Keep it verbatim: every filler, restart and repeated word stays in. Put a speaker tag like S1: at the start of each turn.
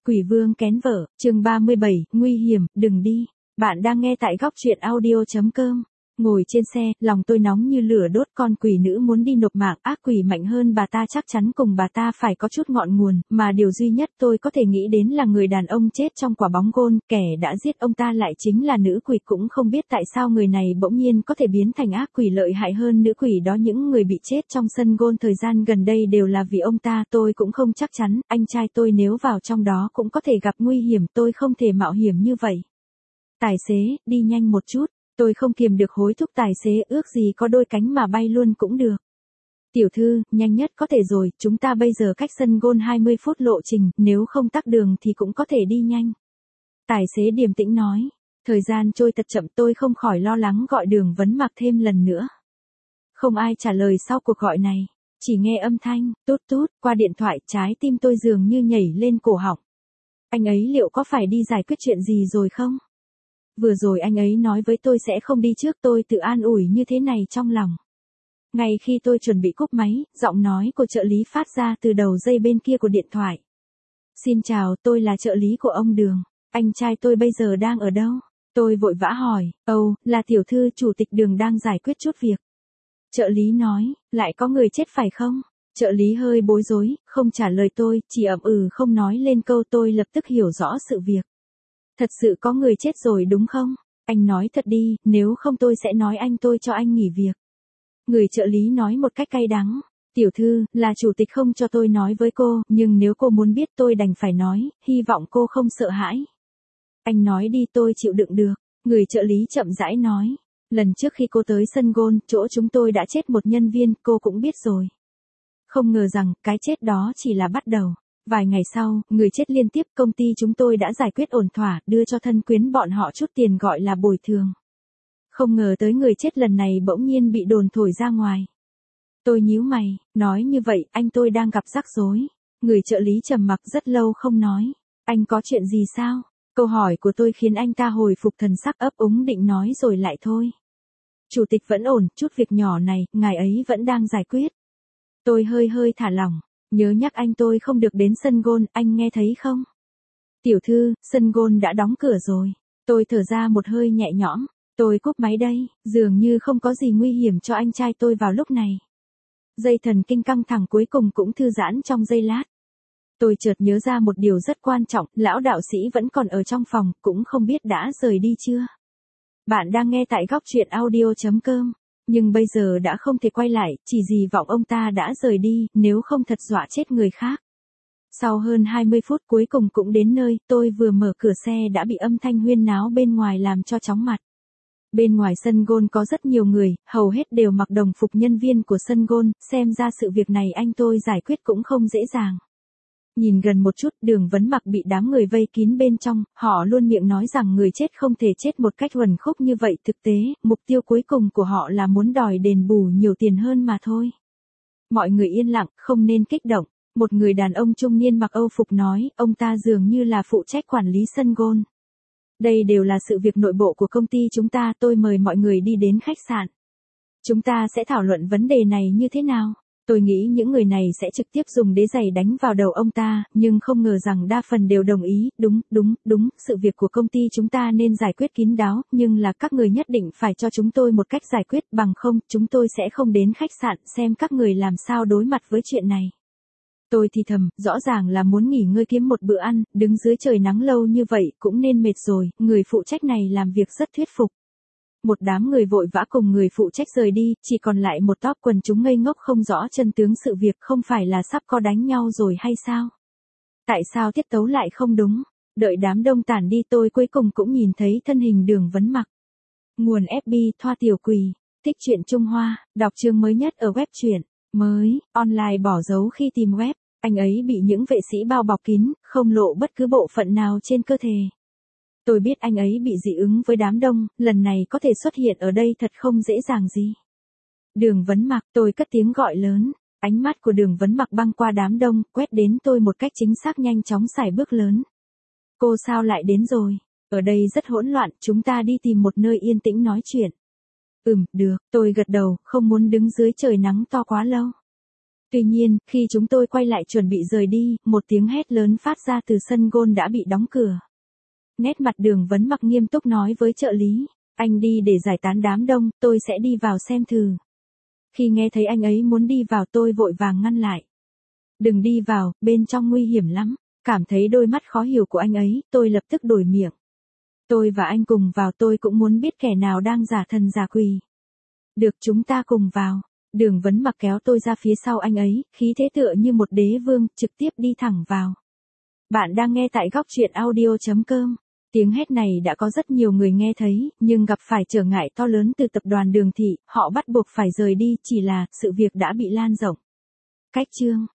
S1: Quỷ vương kén vợ, chương ba mươi bảy, nguy hiểm, đừng đi. Bạn đang nghe tại góc truyện audio chấm com. Ngồi trên xe, lòng tôi nóng như lửa đốt, con quỷ nữ muốn đi nộp mạng, ác quỷ mạnh hơn bà ta chắc chắn cùng bà ta phải có chút ngọn nguồn, mà điều duy nhất tôi có thể nghĩ đến là người đàn ông chết trong quả bóng gôn, kẻ đã giết ông ta lại chính là nữ quỷ, cũng không biết tại sao người này bỗng nhiên có thể biến thành ác quỷ lợi hại hơn nữ quỷ đó. Những người bị chết trong sân gôn thời gian gần đây đều là vì ông ta, tôi cũng không chắc chắn, anh trai tôi nếu vào trong đó cũng có thể gặp nguy hiểm, tôi không thể mạo hiểm như vậy. Tài xế, đi nhanh một chút. Tôi không kiềm được hối thúc tài xế, ước gì có đôi cánh mà bay luôn cũng được. Tiểu thư, nhanh nhất có thể rồi, chúng ta bây giờ cách sân gôn hai mươi phút lộ trình, nếu không tắc đường thì cũng có thể đi nhanh. Tài xế điềm tĩnh nói. Thời gian trôi thật chậm, tôi không khỏi lo lắng gọi Đường Vấn Mặc thêm lần nữa. Không ai trả lời sau cuộc gọi này, chỉ nghe âm thanh, tút tút, qua điện thoại, trái tim tôi dường như nhảy lên cổ họng. Anh ấy liệu có phải đi giải quyết chuyện gì rồi không? Vừa rồi anh ấy nói với tôi sẽ không đi trước, tôi tự an ủi như thế này trong lòng. Ngay khi tôi chuẩn bị cúp máy, giọng nói của trợ lý phát ra từ đầu dây bên kia của điện thoại. Xin chào, tôi là trợ lý của ông Đường. Anh trai tôi bây giờ đang ở đâu? Tôi vội vã hỏi. Ồ, là tiểu thư chủ tịch Đường đang giải quyết chút việc. Trợ lý nói, lại có người chết phải không? Trợ lý hơi bối rối, không trả lời tôi, chỉ ậm ừ không nói lên câu. Tôi lập tức hiểu rõ sự việc. Thật sự có người chết rồi đúng không? Anh nói thật đi, nếu không tôi sẽ nói anh tôi cho anh nghỉ việc. Người trợ lý nói một cách cay đắng. Tiểu thư, là chủ tịch không cho tôi nói với cô, nhưng nếu cô muốn biết tôi đành phải nói, hy vọng cô không sợ hãi. Anh nói đi, tôi chịu đựng được. Người trợ lý chậm rãi nói. Lần trước khi cô tới sân gôn, chỗ chúng tôi đã chết một nhân viên, cô cũng biết rồi. Không ngờ rằng, cái chết đó chỉ là bắt đầu. Vài ngày sau, người chết liên tiếp, công ty chúng tôi đã giải quyết ổn thỏa, đưa cho thân quyến bọn họ chút tiền gọi là bồi thường. Không ngờ tới người chết lần này bỗng nhiên bị đồn thổi ra ngoài. Tôi nhíu mày, nói như vậy, anh tôi đang gặp rắc rối. Người trợ lý trầm mặc rất lâu không nói. Anh có chuyện gì sao? Câu hỏi của tôi khiến anh ta hồi phục thần sắc, ấp úng định nói rồi lại thôi. Chủ tịch vẫn ổn, chút việc nhỏ này, ngài ấy vẫn đang giải quyết. Tôi hơi hơi thả lỏng. Nhớ nhắc anh tôi không được đến sân gôn, anh nghe thấy không? Tiểu thư, sân gôn đã đóng cửa rồi. Tôi thở ra một hơi nhẹ nhõm. Tôi cúp máy đây, dường như không có gì nguy hiểm cho anh trai tôi vào lúc này. Dây thần kinh căng thẳng cuối cùng cũng thư giãn trong giây lát. Tôi chợt nhớ ra một điều rất quan trọng, lão đạo sĩ vẫn còn ở trong phòng, cũng không biết đã rời đi chưa. Bạn đang nghe tại góc truyện audio chấm com. Nhưng bây giờ đã không thể quay lại, chỉ kỳ vọng ông ta đã rời đi, nếu không thật dọa chết người khác. Sau hơn hai mươi phút cuối cùng cũng đến nơi, tôi vừa mở cửa xe đã bị âm thanh huyên náo bên ngoài làm cho chóng mặt. Bên ngoài sân gôn có rất nhiều người, hầu hết đều mặc đồng phục nhân viên của sân gôn, xem ra sự việc này anh tôi giải quyết cũng không dễ dàng. Nhìn gần một chút, Đường Vấn Mặc bị đám người vây kín bên trong, họ luôn miệng nói rằng người chết không thể chết một cách uẩn khúc như vậy, thực tế, mục tiêu cuối cùng của họ là muốn đòi đền bù nhiều tiền hơn mà thôi. Mọi người yên lặng, không nên kích động. Một người đàn ông trung niên mặc Âu phục nói, ông ta dường như là phụ trách quản lý sân gôn. Đây đều là sự việc nội bộ của công ty chúng ta, tôi mời mọi người đi đến khách sạn. Chúng ta sẽ thảo luận vấn đề này như thế nào. Tôi nghĩ những người này sẽ trực tiếp dùng đế giày đánh vào đầu ông ta, nhưng không ngờ rằng đa phần đều đồng ý, đúng, đúng, đúng, sự việc của công ty chúng ta nên giải quyết kín đáo, nhưng là các người nhất định phải cho chúng tôi một cách giải quyết, bằng không, chúng tôi sẽ không đến khách sạn xem các người làm sao đối mặt với chuyện này. Tôi thì thầm, rõ ràng là muốn nghỉ ngơi kiếm một bữa ăn, đứng dưới trời nắng lâu như vậy cũng nên mệt rồi, người phụ trách này làm việc rất thuyết phục. Một đám người vội vã cùng người phụ trách rời đi, chỉ còn lại một tốp quần chúng ngây ngốc không rõ chân tướng sự việc, không phải là sắp có đánh nhau rồi hay sao? Tại sao tiết tấu lại không đúng? Đợi đám đông tản đi tôi cuối cùng cũng nhìn thấy thân hình Đường Vấn Mặc. Nguồn ép bê, Thoa Tiểu Quỳ, thích truyện Trung Hoa, đọc chương mới nhất ở web truyện mới, online bỏ dấu khi tìm web, anh ấy bị những vệ sĩ bao bọc kín, không lộ bất cứ bộ phận nào trên cơ thể. Tôi biết anh ấy bị dị ứng với đám đông, lần này có thể xuất hiện ở đây thật không dễ dàng gì. Đường Vấn Mặc, tôi cất tiếng gọi lớn, ánh mắt của Đường Vấn Mặc băng qua đám đông, quét đến tôi một cách chính xác nhanh chóng sải bước lớn. Cô sao lại đến rồi? Ở đây rất hỗn loạn, chúng ta đi tìm một nơi yên tĩnh nói chuyện. Ừm, được, tôi gật đầu, không muốn đứng dưới trời nắng to quá lâu. Tuy nhiên, khi chúng tôi quay lại chuẩn bị rời đi, một tiếng hét lớn phát ra từ sân golf đã bị đóng cửa. Nét mặt Đường Vấn Mặc nghiêm túc nói với trợ lý, anh đi để giải tán đám đông, tôi sẽ đi vào xem thử. Khi nghe thấy anh ấy muốn đi vào tôi vội vàng ngăn lại. Đừng đi vào, bên trong nguy hiểm lắm. Cảm thấy đôi mắt khó hiểu của anh ấy, tôi lập tức đổi miệng. Tôi và anh cùng vào, tôi cũng muốn biết kẻ nào đang giả thần giả quỷ. Được, chúng ta cùng vào. Đường Vấn Mặc kéo tôi ra phía sau anh ấy, khí thế tựa như một đế vương, trực tiếp đi thẳng vào. Bạn đang nghe tại góc truyện audio chấm com. Tiếng hét này đã có rất nhiều người nghe thấy, nhưng gặp phải trở ngại to lớn từ tập đoàn Đường Thị, họ bắt buộc phải rời đi, chỉ là sự việc đã bị lan rộng. Cách chương